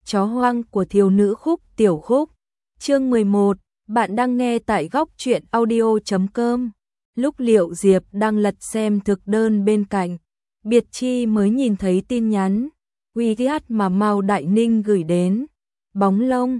Chó hoang của thiếu nữ Khúc Tiểu Khúc. Chương 11, bạn đang nghe tại góc truyện audio.com. Lúc Liệu Diệp đang lật xem thực đơn bên cạnh, Biệt Chi mới nhìn thấy tin nhắn WeChat mà Mao Đại Ninh gửi đến. Bóng lông,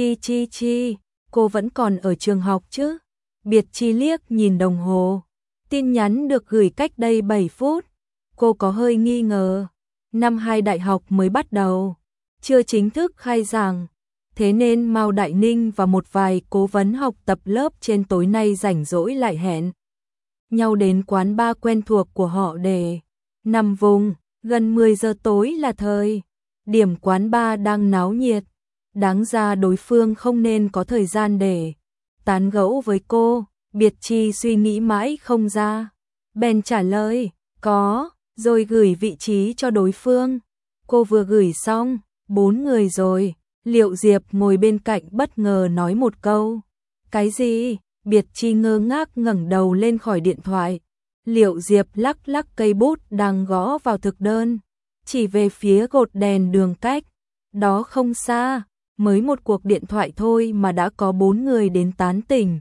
chi, cô vẫn còn ở trường học chứ? Biệt Chi liếc nhìn đồng hồ. Tin nhắn được gửi cách đây 7 phút. Cô có hơi nghi ngờ. Năm 2 đại học mới bắt đầu, chưa chính thức khai giảng. Thế nên Mao Đại Ninh và một vài cố vấn học tập lớp trên tối nay rảnh rỗi lại hẹn nhau đến quán bar quen thuộc của họ để nằm vùng. Gần 10 giờ tối là thời điểm quán bar đang náo nhiệt. Đáng ra đối phương không nên có thời gian để tán gẫu với cô. Biệt Chi suy nghĩ mãi không ra, bèn trả lời có, rồi gửi vị trí cho đối phương. Cô vừa gửi xong, 4 người rồi. Liệu Diệp ngồi bên cạnh bất ngờ nói một câu. Cái gì? Biệt Chi ngơ ngác ngẩng đầu lên khỏi điện thoại. Liệu Diệp lắc lắc cây bút đang gõ vào thực đơn, chỉ về phía cột đèn đường cách đó không xa. Mới một cuộc điện thoại thôi mà đã có 4 người đến tán tỉnh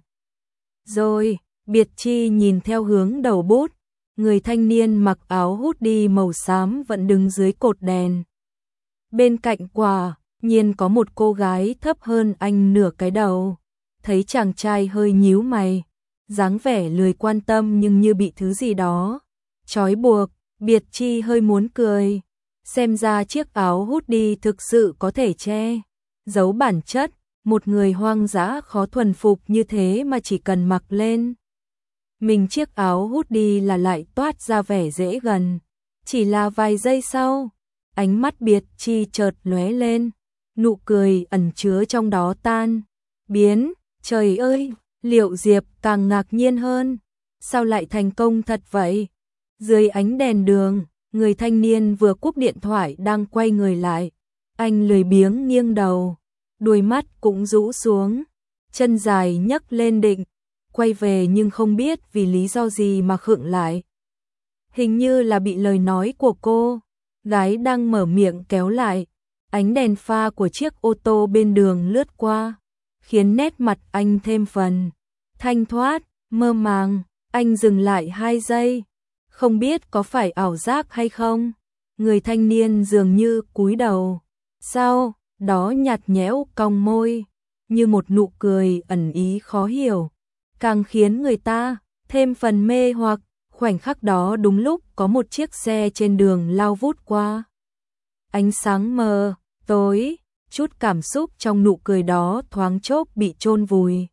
rồi. Biệt Chi nhìn theo hướng đầu bút. Người thanh niên mặc áo hoodie màu xám vẫn đứng dưới cột đèn. Bên cạnh quả nhiên có một cô gái thấp hơn anh nửa cái đầu. Thấy chàng trai hơi nhíu mày, dáng vẻ lười quan tâm nhưng như bị thứ gì đó trói buộc. Biệt Chi hơi muốn cười. Xem ra chiếc áo hoodie thực sự có thể che giấu bản chất. Một người hoang dã khó thuần phục như thế mà chỉ cần mặc lên mình chiếc áo hoodie là lại toát ra vẻ dễ gần. Chỉ là vài giây sau, ánh mắt Biệt Chi chợt lóe lên, nụ cười ẩn chứa trong đó tan biến. Trời ơi, Liệu Diệp càng ngạc nhiên hơn. Sao lại thành công thật vậy? Dưới ánh đèn đường, người thanh niên vừa cúp điện thoại đang quay người lại. Anh lười biếng nghiêng đầu, đuôi mắt cũng rũ xuống, chân dài nhấc lên định quay về nhưng không biết vì lý do gì mà khựng lại. Hình như là bị lời nói của cô gái đang mở miệng kéo lại. Ánh đèn pha của chiếc ô tô bên đường lướt qua, khiến nét mặt anh thêm phần thanh thoát, mơ màng. Anh dừng lại 2 giây, không biết có phải ảo giác hay không. Người thanh niên dường như cúi đầu, sau đó nhạt nhẽo cong môi, như một nụ cười ẩn ý khó hiểu, càng khiến người ta thêm phần mê hoặc. Khoảnh khắc đó đúng lúc có một chiếc xe trên đường lao vút qua. Ánh sáng mờ tối, chút cảm xúc trong nụ cười đó thoáng chốc bị chôn vùi.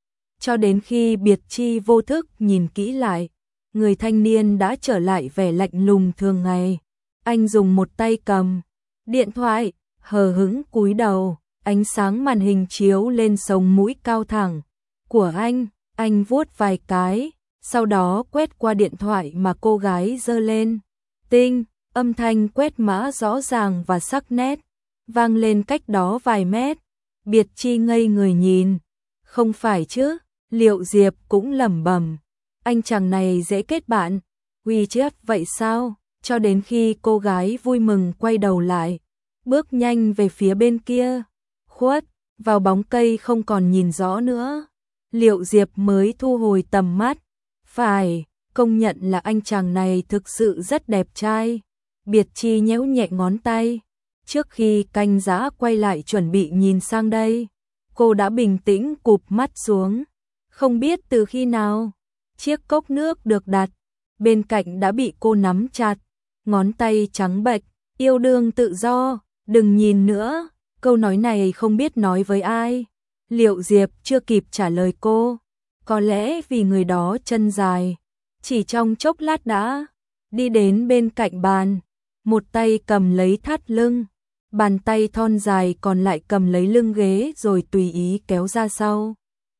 Cho đến khi Biệt Chi vô thức nhìn kỹ lại, người thanh niên đã trở lại vẻ lạnh lùng thường ngày. Anh dùng một tay cầm điện thoại, hờ hững cúi đầu. Ánh sáng màn hình chiếu lên sống mũi cao thẳng của anh vuốt vài cái, sau đó quét qua điện thoại mà cô gái giơ lên. Tinh, âm thanh quét mã rõ ràng và sắc nét vang lên cách đó vài mét. Biệt Chi ngây người nhìn. Không phải chứ? Liệu Diệp cũng lẩm bẩm. Anh chàng này dễ kết bạn. WeChat vậy sao? Cho đến khi cô gái vui mừng quay đầu lại, bước nhanh về phía bên kia, khuất vào bóng cây không còn nhìn rõ nữa. Liệu Diệp mới thu hồi tầm mắt. Phải công nhận là anh chàng này thực sự rất đẹp trai. Biệt Chi nhéo nhẹ ngón tay. Trước khi canh giã quay lại chuẩn bị nhìn sang đây, cô đã bình tĩnh cụp mắt xuống. Không biết từ khi nào, chiếc cốc nước được đặt bên cạnh đã bị cô nắm chặt. Ngón tay trắng bệch. Yêu đương tự do, đừng nhìn nữa. Câu nói này không biết nói với ai. Liệu Diệp chưa kịp trả lời cô. Có lẽ vì người đó chân dài, chỉ trong chốc lát đã đi đến bên cạnh bàn. Một tay cầm lấy thắt lưng, bàn tay thon dài còn lại cầm lấy lưng ghế rồi tùy ý kéo ra sau.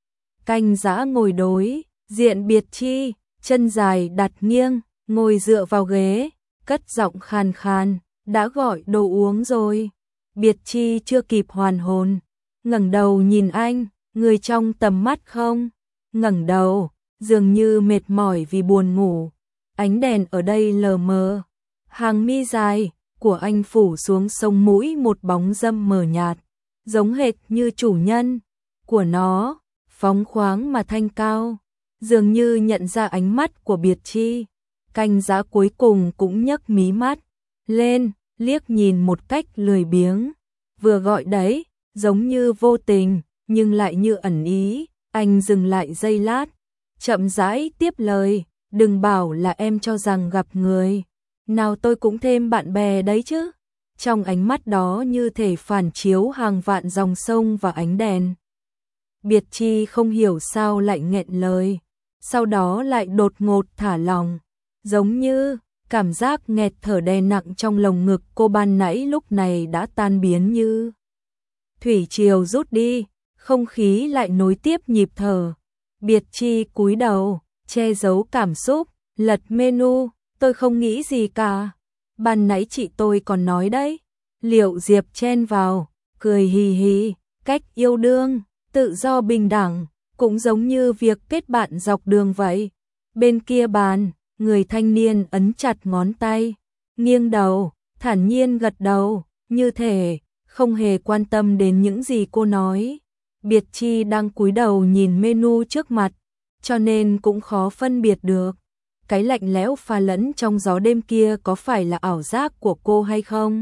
Canh giã ngồi đối diện Biệt Chi, chân dài đặt nghiêng, ngồi dựa vào ghế, cất giọng khàn khàn. Đã gọi đồ uống rồi. Biệt Chi chưa kịp hoàn hồn, ngẩng đầu nhìn anh. Người trong tầm mắt không ngẩng đầu, dường như mệt mỏi vì buồn ngủ. Ánh đèn ở đây lờ mờ, hàng mi dài, của anh phủ xuống sống mũi một bóng râm mờ nhạt, giống hệt như chủ nhân của nó, phóng khoáng mà thanh cao, dường như nhận ra ánh mắt của Biệt Chi. Canh Dã cuối cùng cũng nhấc mí mắt lên, liếc nhìn một cách lười biếng. Vừa gọi đấy, giống như vô tình, nhưng lại như ẩn ý. Anh dừng lại giây lát, chậm rãi tiếp lời, đừng bảo là em cho rằng gặp người nào tôi cũng thêm bạn bè đấy chứ. Trong ánh mắt đó như thể phản chiếu hàng vạn dòng sông và ánh đèn. Biệt Chi không hiểu sao lại nghẹn lời, sau đó lại đột ngột thả lòng, giống như cảm giác nghẹt thở đè nặng trong lồng ngực cô ban nãy lúc này đã tan biến như thủy triều rút đi, không khí lại nối tiếp nhịp thở. Biệt Chi cúi đầu, che giấu cảm xúc, lật menu, tôi không nghĩ gì cả. Ban nãy chị tôi còn nói đấy. Liệu Diệp chen vào, cười hì hì, cách yêu đương, tự do bình đẳng, cũng giống như việc kết bạn dọc đường vậy. Bên kia bàn, người thanh niên ấn chặt ngón tay, nghiêng đầu, thản nhiên gật đầu, như thể không hề quan tâm đến những gì cô nói. Biệt Chi đang cúi đầu nhìn menu trước mặt, cho nên cũng khó phân biệt được cái lạnh lẽo pha lẫn trong gió đêm kia có phải là ảo giác của cô hay không.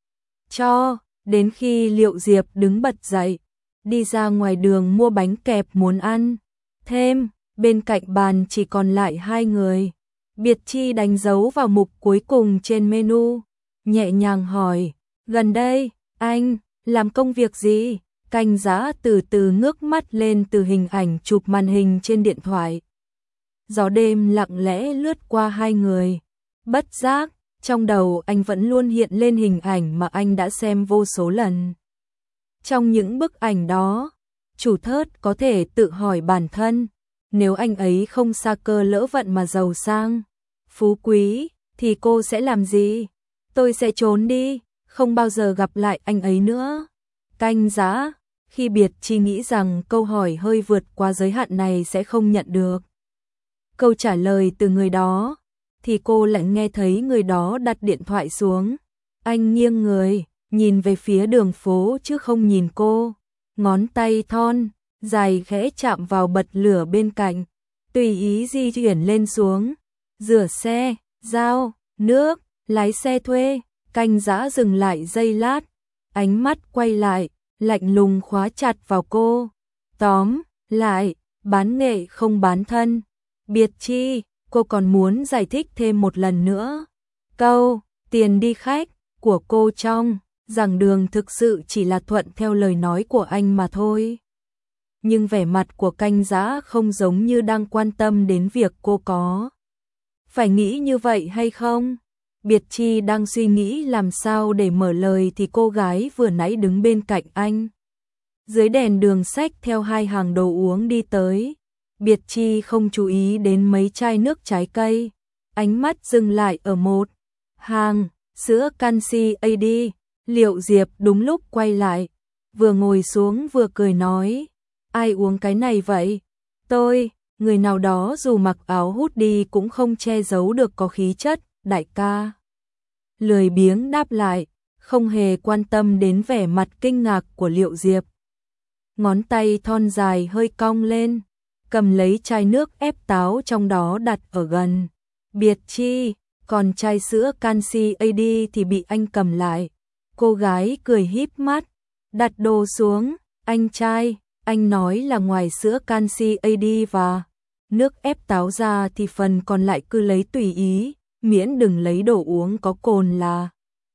Cho đến khi Liệu Diệp đứng bật dậy, đi ra ngoài đường mua bánh kẹp muốn ăn thêm, bên cạnh bàn chỉ còn lại hai người. Biệt Chi đánh dấu vào mục cuối cùng trên menu, nhẹ nhàng hỏi, gần đây, anh làm công việc gì? Canh Dã từ từ ngước mắt lên từ hình ảnh chụp màn hình trên điện thoại. Gió đêm lặng lẽ lướt qua hai người. Bất giác, trong đầu anh vẫn luôn hiện lên hình ảnh mà anh đã xem vô số lần. Trong những bức ảnh đó, chủ thớt có thể tự hỏi bản thân, nếu anh ấy không sa cơ lỡ vận mà giàu sang, phú quý, thì cô sẽ làm gì? Tôi sẽ trốn đi, không bao giờ gặp lại anh ấy nữa. Canh Dã, khi Biệt Chi nghĩ rằng câu hỏi hơi vượt qua giới hạn này sẽ không nhận được câu trả lời từ người đó, thì cô lại nghe thấy người đó đặt điện thoại xuống. Anh nghiêng người, nhìn về phía đường phố chứ không nhìn cô. Ngón tay thon, dài khẽ chạm vào bật lửa bên cạnh, tùy ý di chuyển lên xuống. Rửa xe, giao, nước, lái xe thuê. Canh Dã dừng lại giây lát, ánh mắt quay lại, lạnh lùng khóa chặt vào cô. Tóm lại, bán nghệ không bán thân. Biệt Chi, cô còn muốn giải thích thêm một lần nữa. Câu tiền đi khách của cô trong giảng đường thực sự chỉ là thuận theo lời nói của anh mà thôi. Nhưng vẻ mặt của Canh Dã không giống như đang quan tâm đến việc cô có phải nghĩ như vậy hay không. Biệt Chi đang suy nghĩ làm sao để mở lời thì cô gái vừa nãy đứng bên cạnh anh, dưới đèn đường xách theo hai hàng đồ uống đi tới. Biệt Chi không chú ý đến mấy chai nước trái cây, ánh mắt dừng lại ở một hàng sữa canxi AD. Liệu Diệp đúng lúc quay lại, vừa ngồi xuống vừa cười nói, ai uống cái này vậy? Tôi. Người nào đó dù mặc áo hút đi cũng không che giấu được có khí chất, đại ca. Lười biếng đáp lại, không hề quan tâm đến vẻ mặt kinh ngạc của Liệu Diệp. Ngón tay thon dài hơi cong lên, cầm lấy chai nước ép táo trong đó đặt ở gần Biệt Chi, còn chai sữa canxi AD thì bị anh cầm lại. Cô gái cười híp mắt, đặt đồ xuống, anh trai, anh nói là ngoài sữa canxi AD và nước ép táo ra thì phần còn lại cứ lấy tùy ý, miễn đừng lấy đồ uống có cồn là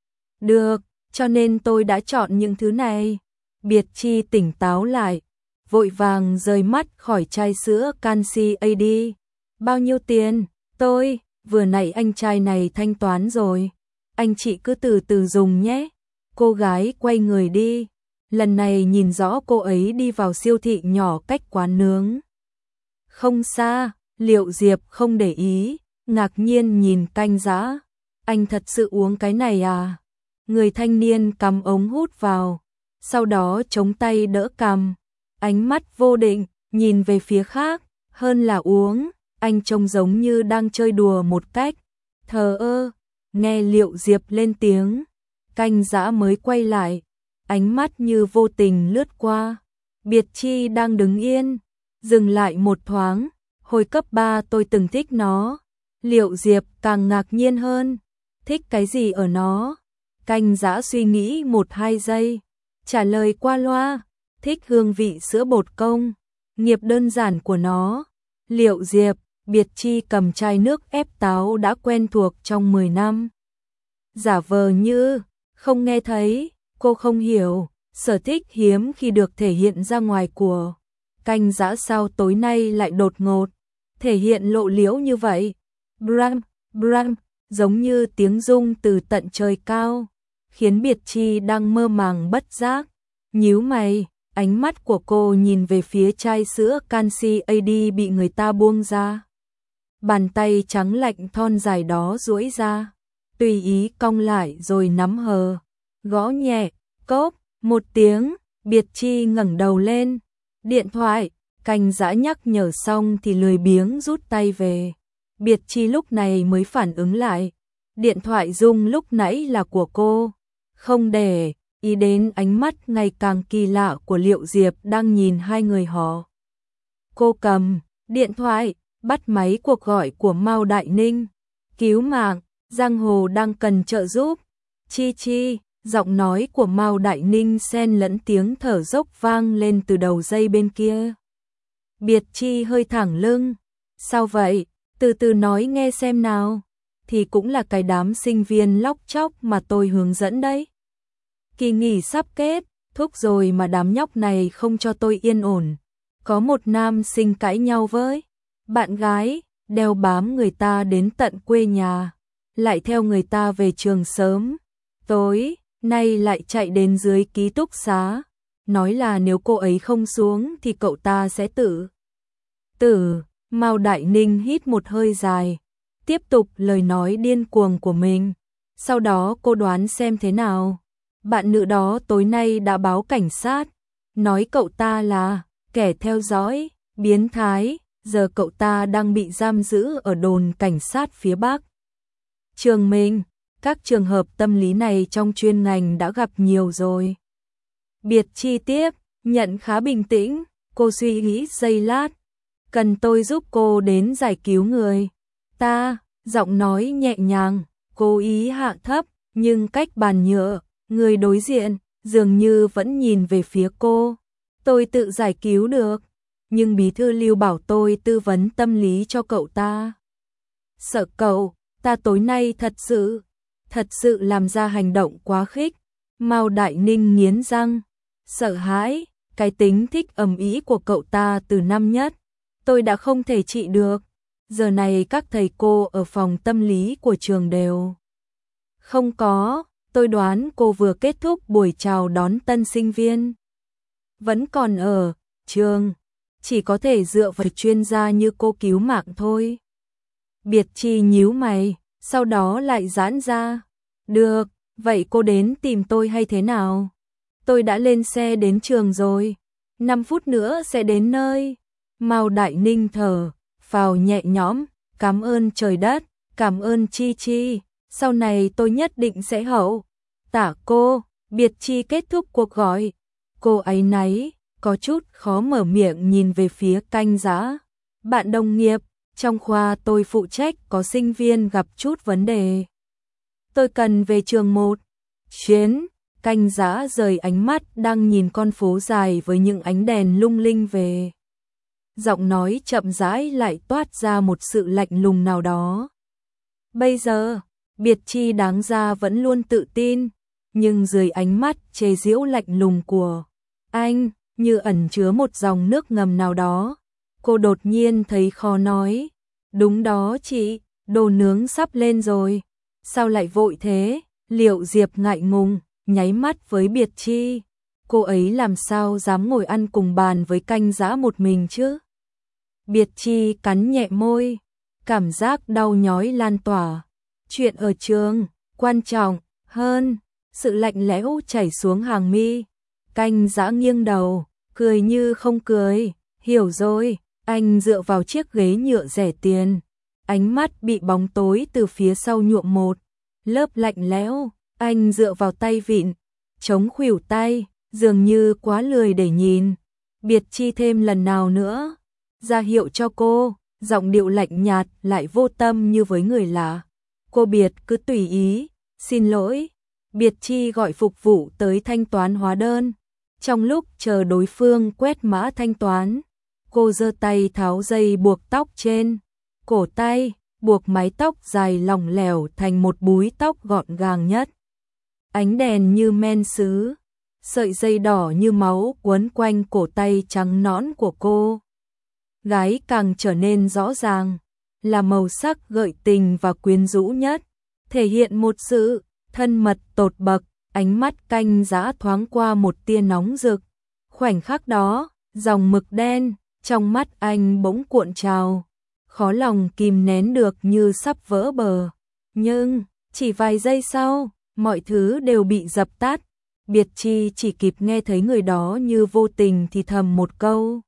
được, cho nên tôi đã chọn những thứ này. Biệt Chi tỉnh táo lại, vội vàng rời mắt khỏi chai sữa canxi AD. Bao nhiêu tiền? Tôi, vừa nãy anh trai này thanh toán rồi. Anh chị cứ từ từ dùng nhé. Cô gái quay người đi. Lần này nhìn rõ cô ấy đi vào siêu thị nhỏ cách quán nướng không xa. Liệu Diệp không để ý, ngạc nhiên nhìn Canh Dã. Anh thật sự uống cái này à? Người thanh niên cắm ống hút vào, sau đó chống tay đỡ cằm, ánh mắt vô định, nhìn về phía khác, hơn là uống. Anh trông giống như đang chơi đùa một cách thờ ơ. Nghe Liệu Diệp lên tiếng, Canh Dã mới quay lại, ánh mắt như vô tình lướt qua. Biệt Chi đang đứng yên, dừng lại một thoáng, hồi cấp 3 tôi từng thích nó. Liệu Diệp càng ngạc nhiên hơn, thích cái gì ở nó? Canh Dã suy nghĩ 1-2 giây, trả lời qua loa, thích hương vị sữa bột công, nghiệp đơn giản của nó. Liệu Diệp, Biệt Chi cầm chai nước ép táo đã quen thuộc trong 10 năm. Giả vờ như không nghe thấy, cô không hiểu, sở thích hiếm khi được thể hiện ra ngoài của Canh Dã sao tối nay lại đột ngột thể hiện lộ liễu như vậy. Bram, bram, giống như tiếng rung từ tận trời cao, khiến Biệt Chi đang mơ màng bất giác nhíu mày. Ánh mắt của cô nhìn về phía chai sữa canxi AD bị người ta buông ra. Bàn tay trắng lạnh thon dài đó duỗi ra, tùy ý cong lại rồi nắm hờ, gõ nhẹ, cốp, một tiếng. Biệt Chi ngẩng đầu lên. Điện thoại. Canh Dã nhắc nhở xong thì lười biếng rút tay về. Biệt Chi lúc này mới phản ứng lại, điện thoại rung lúc nãy là của cô, không để ý đến ánh mắt ngày càng kỳ lạ của Liệu Diệp đang nhìn hai người họ. Cô cầm điện thoại, bắt máy cuộc gọi của Mao Đại Ninh. Cứu mạng, giang hồ đang cần trợ giúp. Chi Chi, giọng nói của Mao Đại Ninh xen lẫn tiếng thở dốc vang lên từ đầu dây bên kia. Biệt Chi hơi thẳng lưng. Sao vậy? Từ từ nói nghe xem nào. Thì cũng là cái đám sinh viên lóc chóc mà tôi hướng dẫn đấy. Kỳ nghỉ sắp kết, thúc rồi mà đám nhóc này không cho tôi yên ổn. Có một nam sinh cãi nhau với bạn gái, đeo bám người ta đến tận quê nhà, lại theo người ta về trường sớm. Tối nay lại chạy đến dưới ký túc xá, nói là nếu cô ấy không xuống thì cậu ta sẽ tự tử. Mao Đại Ninh hít một hơi dài, tiếp tục lời nói điên cuồng của mình. Sau đó cô đoán xem thế nào. Bạn nữ đó tối nay đã báo cảnh sát, nói cậu ta là kẻ theo dõi, biến thái, giờ cậu ta đang bị giam giữ ở đồn cảnh sát phía Bắc. Trường mình, các trường hợp tâm lý này trong chuyên ngành đã gặp nhiều rồi. Biệt Chi tiếp, nhận khá bình tĩnh, cô suy nghĩ giây lát. Cần tôi giúp cô đến giải cứu người ta, giọng nói nhẹ nhàng, cố ý hạ thấp, nhưng cách bàn nhựa, người đối diện dường như vẫn nhìn về phía cô. Tôi tự giải cứu được, nhưng bí thư Lưu bảo tôi tư vấn tâm lý cho cậu ta. Sợ cậu ta tối nay thật sự làm ra hành động quá khích. Mao Đại Ninh nghiến răng, sợ hãi, cái tính thích ầm ĩ của cậu ta từ năm nhất, tôi đã không thể trị được. Giờ này các thầy cô ở phòng tâm lý của trường đều không có, tôi đoán cô vừa kết thúc buổi chào đón tân sinh viên, vẫn còn ở trường, chỉ có thể dựa vào chuyên gia như cô cứu mạng thôi. Biệt Chi nhíu mày, sau đó lại giãn ra. Được, vậy cô đến tìm tôi hay thế nào? Tôi đã lên xe đến trường rồi, 5 phút nữa sẽ đến nơi. Mao Đại Ninh thở phào nhẹ nhõm, cảm ơn trời đất, cảm ơn Chi Chi, sau này tôi nhất định sẽ hậu tạ cô. Biệt Chi kết thúc cuộc gọi, cô áy náy, có chút khó mở miệng nhìn về phía Canh Dã. Bạn đồng nghiệp, trong khoa tôi phụ trách có sinh viên gặp chút vấn đề. Tôi cần về trường một chuyến. Canh Dã rời ánh mắt đang nhìn con phố dài với những ánh đèn lung linh về. Giọng nói chậm rãi lại toát ra một sự lạnh lùng nào đó. Bây giờ, Biệt Chi đáng ra vẫn luôn tự tin, nhưng dưới ánh mắt chế giễu lạnh lùng của anh, như ẩn chứa một dòng nước ngầm nào đó. Cô đột nhiên thấy khó nói. Đúng đó chị, đồ nướng sắp lên rồi. Sao lại vội thế? Liệu Diệp ngại ngùng, nháy mắt với Biệt Chi. Cô ấy làm sao dám ngồi ăn cùng bàn với Canh Dã một mình chứ? Biệt Chi cắn nhẹ môi, cảm giác đau nhói lan tỏa. Chuyện ở trường, quan trọng hơn. Sự lạnh lẽo chảy xuống hàng mi. Canh Dã nghiêng đầu, cười như không cười. Hiểu rồi, anh dựa vào chiếc ghế nhựa rẻ tiền. Ánh mắt bị bóng tối từ phía sau nhuộm một lớp lạnh lẽo. Anh dựa vào tay vịn, chống khuỷu tay, dường như quá lười để nhìn. Biệt Chi thêm lần nào nữa, ra hiệu cho cô, giọng điệu lạnh nhạt lại vô tâm như với người lạ. Cô Biệt cứ tùy ý, xin lỗi. Biệt Chi gọi phục vụ tới thanh toán hóa đơn. Trong lúc chờ đối phương quét mã thanh toán, cô giơ tay tháo dây buộc tóc trên cổ tay, buộc mái tóc dài lỏng lẻo thành một búi tóc gọn gàng nhất. Ánh đèn như men sứ, sợi dây đỏ như máu quấn quanh cổ tay trắng nõn của cô. Gái càng trở nên rõ ràng, là màu sắc gợi tình và quyến rũ nhất, thể hiện một sự thân mật tột bậc. Ánh mắt Canh Dã thoáng qua một tia nóng rực. Khoảnh khắc đó, dòng mực đen trong mắt anh bỗng cuộn trào, khó lòng kìm nén được như sắp vỡ bờ. Nhưng, chỉ vài giây sau, mọi thứ đều bị dập tắt. Biệt Chi chỉ kịp nghe thấy người đó như vô tình thì thầm một câu.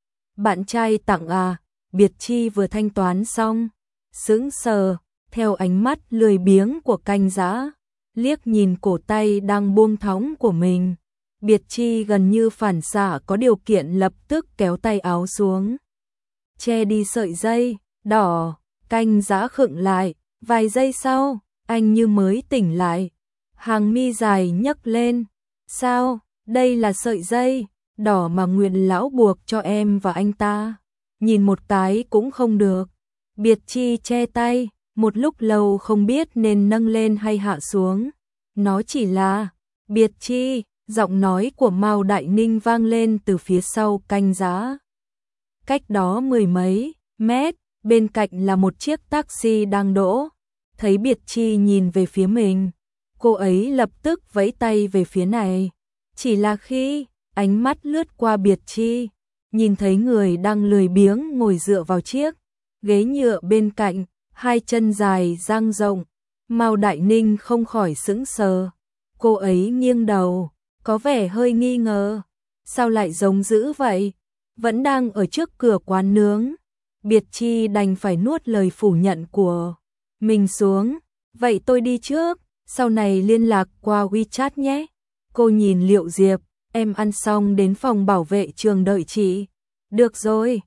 Bạn trai tặng à? Biệt Chi vừa thanh toán xong, sững sờ, theo ánh mắt lười biếng của Canh Dã, liếc nhìn cổ tay đang buông thõng của mình. Biệt Chi gần như phản xạ có điều kiện lập tức kéo tay áo xuống, che đi sợi dây đỏ. Canh Dã khựng lại, vài giây sau, anh như mới tỉnh lại, hàng mi dài nhấc lên. Sao, đây là sợi dây đỏ mà Nguyên lão buộc cho em và anh ta? Nhìn một cái cũng không được. Biệt Chi che tay, một lúc lâu không biết nên nâng lên hay hạ xuống. Nó chỉ là Biệt Chi. Giọng nói của Mao Đại Ninh vang lên từ phía sau Canh Dã. Cách đó mười mấy mét, bên cạnh là một chiếc taxi đang đỗ. Thấy Biệt Chi nhìn về phía mình, cô ấy lập tức vẫy tay về phía này. Chỉ là khi ánh mắt lướt qua Biệt Chi, nhìn thấy người đang lười biếng ngồi dựa vào chiếc ghế nhựa bên cạnh, hai chân dài dang rộng, Mao Đại Ninh không khỏi sững sờ. Cô ấy nghiêng đầu, có vẻ hơi nghi ngờ. Sao lại giống dữ vậy? Vẫn đang ở trước cửa quán nướng. Biệt Chi đành phải nuốt lời phủ nhận của mình xuống. Vậy tôi đi trước, sau này liên lạc qua WeChat nhé. Cô nhìn Liệu Diệp, em ăn xong đến phòng bảo vệ trường đợi chị. Được rồi,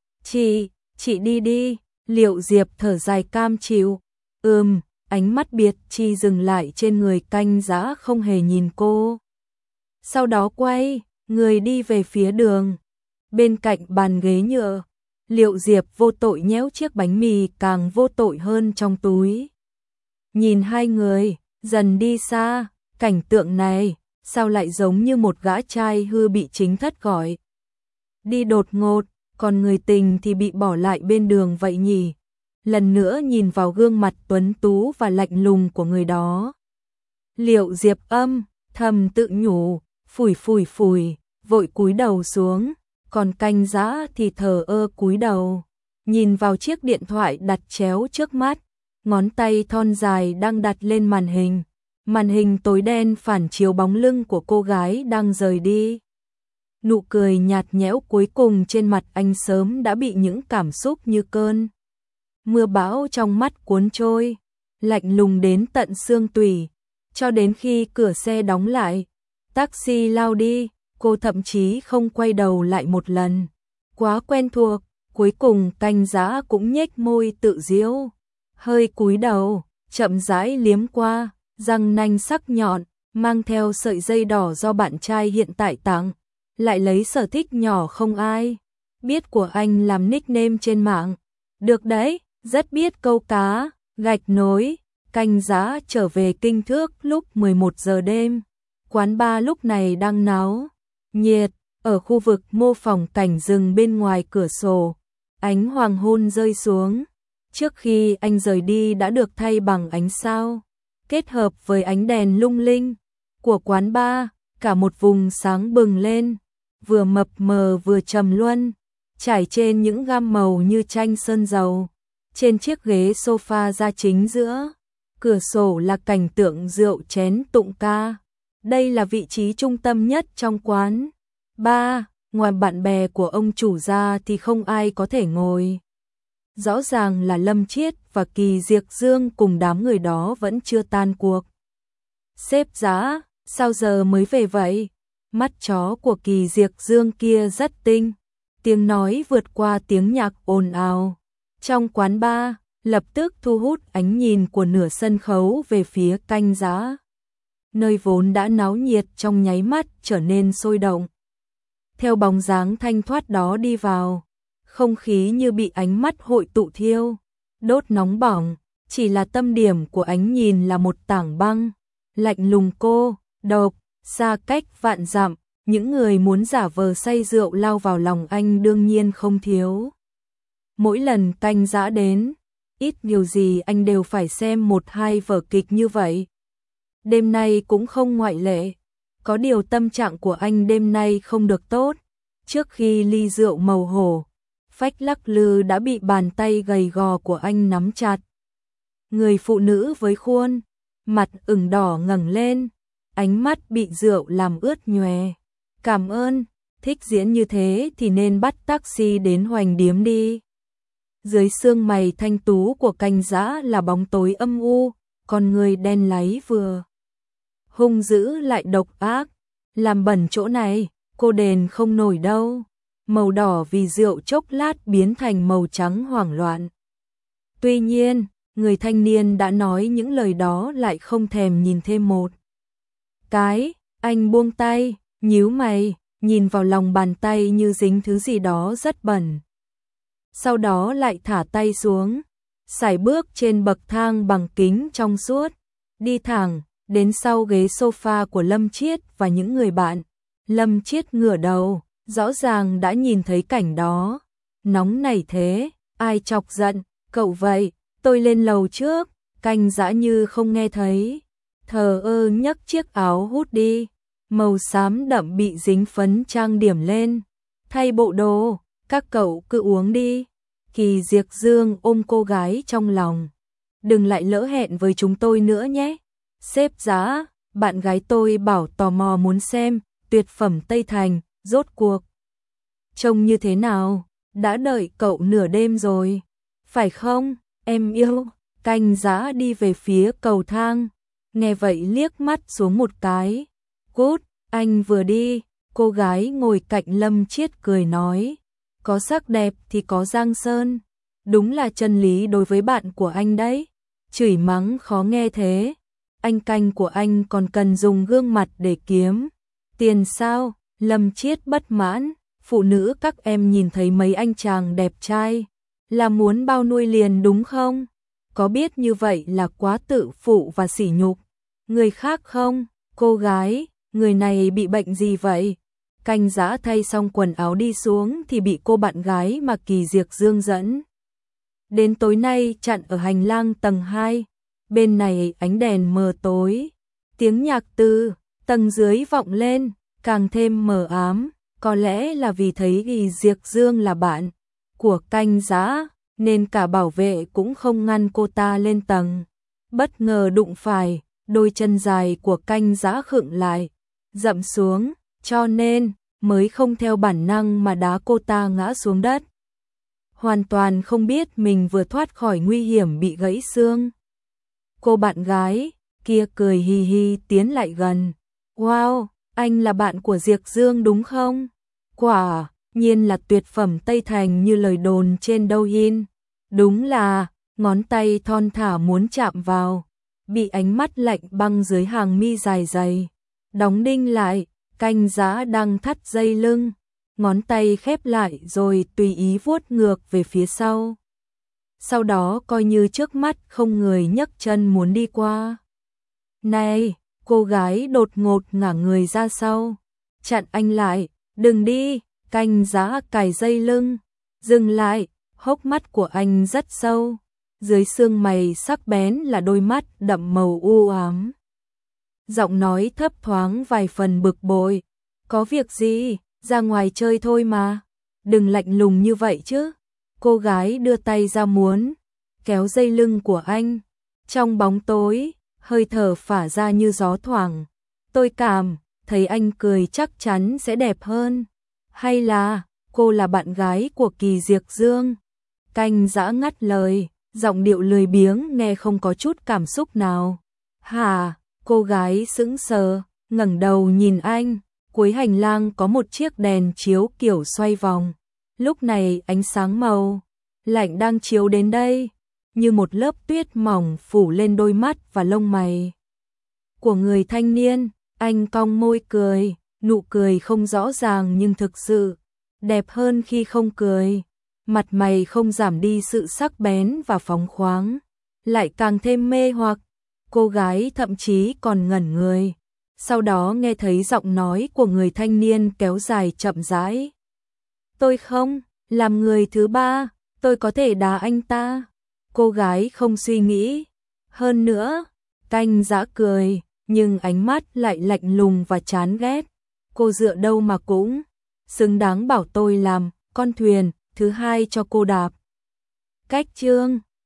chị đi đi. Liệu Diệp thở dài cam chịu. Ánh mắt Biệt Chi dừng lại trên người Canh Dã không hề nhìn cô. Sau đó quay người đi về phía đường. Bên cạnh bàn ghế nhựa, Liệu Diệp vô tội nhéo chiếc bánh mì càng vô tội hơn trong túi. Nhìn hai người dần đi xa, cảnh tượng này sao lại giống như một gã trai hư bị chính thất gọi đi đột ngột, còn người tình thì bị bỏ lại bên đường vậy nhỉ? Lần nữa nhìn vào gương mặt tuấn tú và lạnh lùng của người đó, Liệu Diệp thầm tự nhủ, phủi, vội cúi đầu xuống, còn Canh Dã thì thờ ơ cúi đầu, nhìn vào chiếc điện thoại đặt chéo trước mắt, ngón tay thon dài đang đặt lên màn hình tối đen phản chiếu bóng lưng của cô gái đang rời đi. Nụ cười nhạt nhẽo cuối cùng trên mặt anh sớm đã bị những cảm xúc như cơn mưa bão trong mắt cuốn trôi, lạnh lùng đến tận xương tủy. Cho đến khi cửa xe đóng lại, taxi lao đi, cô thậm chí không quay đầu lại một lần. Quá quen thuộc, cuối cùng Canh Dã cũng nhếch môi tự giễu, hơi cúi đầu, chậm rãi liếm qua, răng nanh sắc nhọn, mang theo sợi dây đỏ do bạn trai hiện tại tặng, lại lấy sở thích nhỏ không ai biết của anh làm nickname trên mạng. Được đấy, rất biết câu cá, gạch nối. Canh Dã trở về Kinh Thước lúc 11 giờ đêm. Quán bar lúc này đang náo nhiệt, ở khu vực mô phỏng cảnh rừng bên ngoài cửa sổ. Ánh hoàng hôn rơi xuống, trước khi anh rời đi đã được thay bằng ánh sao, kết hợp với ánh đèn lung linh của quán bar, cả một vùng sáng bừng lên, vừa mập mờ vừa trầm luân, trải trên những gam màu như tranh sơn dầu. Trên chiếc ghế sofa da chính giữa cửa sổ là cảnh tượng rượu chén tụng ca. Đây là vị trí trung tâm nhất trong quán bar, ngoài bạn bè của ông chủ ra thì không ai có thể ngồi. Rõ ràng là Lâm Chiết và Kỳ Diệc Dương cùng đám người đó vẫn chưa tan cuộc. Sếp Dã, sao giờ mới về vậy? Mắt chó của Kỳ Diệc Dương kia rất tinh. Tiếng nói vượt qua tiếng nhạc ồn ào. Trong quán bar, lập tức thu hút ánh nhìn của nửa sân khấu về phía Canh Dã. Nơi vốn đã náo nhiệt trong nháy mắt trở nên sôi động. Theo bóng dáng thanh thoát đó đi vào, không khí như bị ánh mắt hội tụ thiêu, đốt nóng bỏng, chỉ là tâm điểm của ánh nhìn là một tảng băng, lạnh lùng cô, độc, xa cách vạn dặm, những người muốn giả vờ say rượu lao vào lòng anh đương nhiên không thiếu. Mỗi lần Canh Dã đến, ít điều gì anh đều phải xem 1-2 vở kịch như vậy. Đêm nay cũng không ngoại lệ. Có điều tâm trạng của anh đêm nay không được tốt. Trước khi ly rượu màu hổ, phách lắc lư đã bị bàn tay gầy gò của anh nắm chặt. Người phụ nữ với khuôn mặt ửng đỏ ngẩng lên, ánh mắt bị rượu làm ướt nhòe. Cảm ơn, thích diễn như thế thì nên bắt taxi đến Hoành Điếm đi. Dưới sương mày thanh tú của Canh Dã là bóng tối âm u, con người đen láy vừa hung dữ lại độc ác, làm bẩn chỗ này, cô đền không nổi đâu. Màu đỏ vì rượu chốc lát biến thành màu trắng hoảng loạn. Tuy nhiên, người thanh niên đã nói những lời đó lại không thèm nhìn thêm một cái, anh buông tay, nhíu mày, nhìn vào lòng bàn tay như dính thứ gì đó rất bẩn. Sau đó lại thả tay xuống, sải bước trên bậc thang bằng kính trong suốt, đi thẳng đến sau ghế sofa của Lâm Chiết và những người bạn. Lâm Chiết ngửa đầu, rõ ràng đã nhìn thấy cảnh đó. Nóng nảy thế, ai chọc giận, cậu vậy, tôi lên lầu trước. Canh Dã như không nghe thấy, thờ ơ nhấc chiếc áo hút đi, màu xám đậm bị dính phấn trang điểm lên. Thay bộ đồ, các cậu cứ uống đi. Kỳ Diệc Dương ôm cô gái trong lòng. Đừng lại lỡ hẹn với chúng tôi nữa nhé. Sếp Dã, bạn gái tôi bảo tò mò muốn xem Tuyệt Phẩm Tây Thành, rốt cuộc trông như thế nào, đã đợi cậu nửa đêm rồi. Phải không, em yêu? Canh Dã đi về phía cầu thang, nghe vậy liếc mắt xuống một cái. Cút, anh vừa đi, cô gái ngồi cạnh Lâm Chiết cười nói. Có sắc đẹp thì có giang sơn, đúng là chân lý đối với bạn của anh đấy. Chửi mắng khó nghe thế, anh Canh của anh còn cần dùng gương mặt để kiếm tiền sao? Lâm Chiết bất mãn, phụ nữ các em nhìn thấy mấy anh chàng đẹp trai là muốn bao nuôi liền đúng không? Có biết như vậy là quá tự phụ và sỉ nhục người khác không? Cô gái, người này bị bệnh gì vậy? Canh Dã thay xong quần áo đi xuống thì bị cô bạn gái mà Kỳ Diệc Dương dẫn đến tối nay chặn ở hành lang tầng 2. Bên này ánh đèn mờ tối, tiếng nhạc từ tầng dưới vọng lên, càng thêm mờ ám. Có lẽ là vì thấy Kỳ Diệc Dương là bạn của Canh Dã, nên cả bảo vệ cũng không ngăn cô ta lên tầng. Bất ngờ đụng phải, đôi chân dài của Canh Dã khựng lại, dậm xuống, cho nên mới không theo bản năng mà đá cô ta ngã xuống đất. Hoàn toàn không biết mình vừa thoát khỏi nguy hiểm bị gãy xương. Cô bạn gái kia cười hì hì tiến lại gần. Wow, anh là bạn của Diệc Dương đúng không? Quả nhiên là Tuyệt Phẩm Tây Thành như lời đồn trên Douyin. Đúng là, ngón tay thon thả muốn chạm vào, bị ánh mắt lạnh băng dưới hàng mi dài dày đóng đinh lại. Canh Dã đang thắt dây lưng, ngón tay khép lại rồi tùy ý vuốt ngược về phía sau. Sau đó coi như trước mắt không người nhấc chân muốn đi qua. Này, cô gái đột ngột ngả người ra sau, chặn anh lại, đừng đi. Canh Dã cài dây lưng, dừng lại, hốc mắt của anh rất sâu, dưới sương mày sắc bén là đôi mắt đậm màu u ám. Giọng nói thấp thoáng vài phần bực bội. Có việc gì, ra ngoài chơi thôi mà, đừng lạnh lùng như vậy chứ. Cô gái đưa tay ra muốn kéo dây lưng của anh. Trong bóng tối, hơi thở phả ra như gió thoảng. Tôi cảm thấy anh cười chắc chắn sẽ đẹp hơn. Hay là cô là bạn gái của Kỳ Diệc Dương? Canh Dã ngắt lời, giọng điệu lười biếng nghe không có chút cảm xúc nào. Hả? Cô gái sững sờ, ngẩng đầu nhìn anh, cuối hành lang có một chiếc đèn chiếu kiểu xoay vòng. Lúc này ánh sáng màu lạnh đang chiếu đến đây, như một lớp tuyết mỏng phủ lên đôi mắt và lông mày của người thanh niên. Anh cong môi cười, nụ cười không rõ ràng nhưng thực sự đẹp hơn khi không cười. Mặt mày không giảm đi sự sắc bén và phóng khoáng, lại càng thêm mê hoặc. Cô gái thậm chí còn ngẩn người, sau đó nghe thấy giọng nói của người thanh niên kéo dài chậm rãi. Tôi không, làm người thứ ba, tôi có thể đá anh ta. Cô gái không suy nghĩ. Hơn nữa, Canh Dã cười, nhưng ánh mắt lại lạnh lùng và chán ghét. Cô dựa đâu mà cũng xứng đáng bảo tôi làm con thuyền thứ hai cho cô đạp. Cách chương